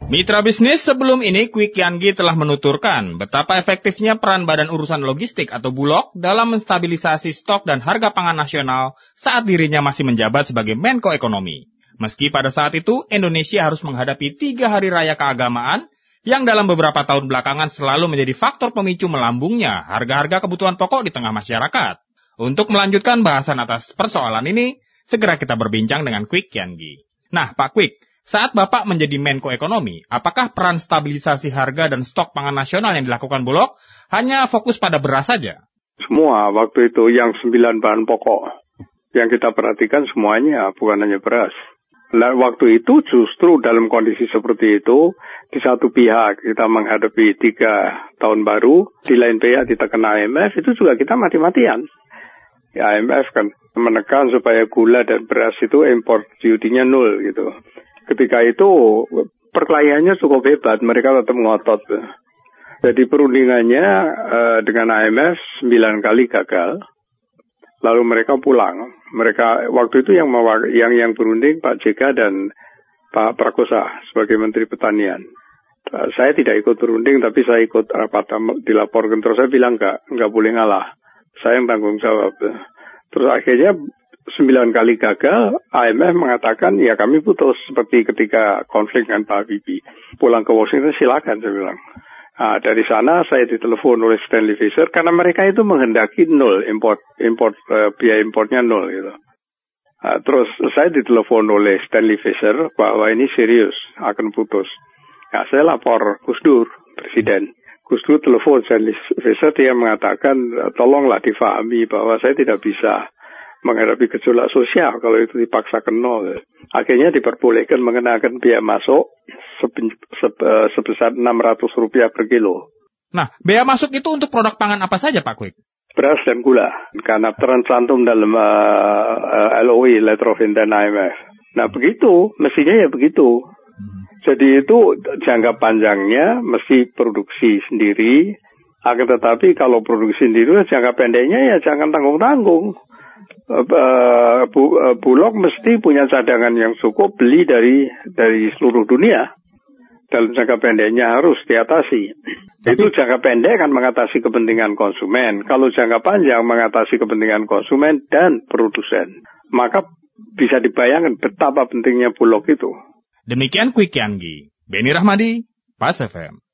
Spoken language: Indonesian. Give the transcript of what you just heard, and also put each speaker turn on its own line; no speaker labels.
Mitra bisnis sebelum ini, Kwik Kiangi telah menuturkan betapa efektifnya peran Badan Urusan Logistik atau Bulog dalam menstabilisasi stok dan harga pangan nasional saat dirinya masih menjabat sebagai Menko Ekonomi. Meski pada saat itu Indonesia harus menghadapi 3 hari raya keagamaan yang dalam beberapa tahun belakangan selalu menjadi faktor pemicu melambungnya harga-harga kebutuhan pokok di tengah masyarakat. Untuk melanjutkan bahasan atas persoalan ini, segera kita berbincang dengan Kwik Kiangi. Nah, Pak Kwik, saat Bapak menjadi Menko Ekonomi, apakah peran stabilisasi harga dan stok pangan nasional yang dilakukan Bulog hanya fokus pada beras saja?
Semua waktu itu yang 9 bahan pokok yang kita perhatikan semuanya, bukan hanya beras. Nah, waktu itu justru dalam kondisi seperti itu, di satu pihak kita menghadapi 3 tahun baru, di lain pihak ditekan IMF, itu juga kita mati-matian. Ya, IMF kan menekan supaya gula dan beras itu import duty-nya 0 gitu. Ketika itu perkelahiannya cukup hebat, mereka tetap ngotot. Jadi perundingannya dengan IMF 9 kali gagal, lalu mereka pulang. Mereka waktu itu yang berunding Pak JK dan Pak Prakosa sebagai Menteri Pertanian. Saya tidak ikut berunding, tapi saya ikut rapat dilaporkan. Terus saya bilang nggak boleh ngalah. Saya yang tanggung jawab. Terus akhirnya 9 kali gagal, IMF mengatakan, ya kami putus. Seperti ketika konflik dengan Pak Habibie. Pulang ke Washington, silakan, saya bilang. Nah, dari sana saya ditelepon oleh Stanley Fischer, karena mereka itu menghendaki 0, biaya importnya 0. Gitu. Nah, terus saya ditelepon oleh Stanley Fischer, bahwa ini serius, akan putus. Nah, saya lapor Gus Dur, Presiden. Gus Dur telepon Stanley Fischer, dia mengatakan, tolonglah difahami bahwa saya tidak bisa menghadapi gejolak sosial kalau itu dipaksakan 0. Akhirnya diperbolehkan mengenakan biaya masuk sebesar Rp600 per kilo.
Nah, biaya masuk itu untuk produk pangan apa saja, Pak Kwik?
Beras dan gula, karena tercantum dalam LOI, Letter of Intent IMF. Nah, begitu, mestinya ya begitu. Jadi itu jangka panjangnya mesti produksi sendiri, akan tetapi kalau produksi sendiri jangka pendeknya ya jangan tanggung-tanggung. Bulog mesti punya cadangan yang cukup beli dari seluruh dunia. Dalam jangka pendeknya harus diatasi. Itu jangka pendek kan mengatasi kepentingan konsumen. Kalau jangka panjang mengatasi kepentingan konsumen dan produsen. Maka bisa dibayangkan betapa pentingnya Bulog itu.
Demikian Kwik Kiangi. Beni Rahmadi, Pas FM.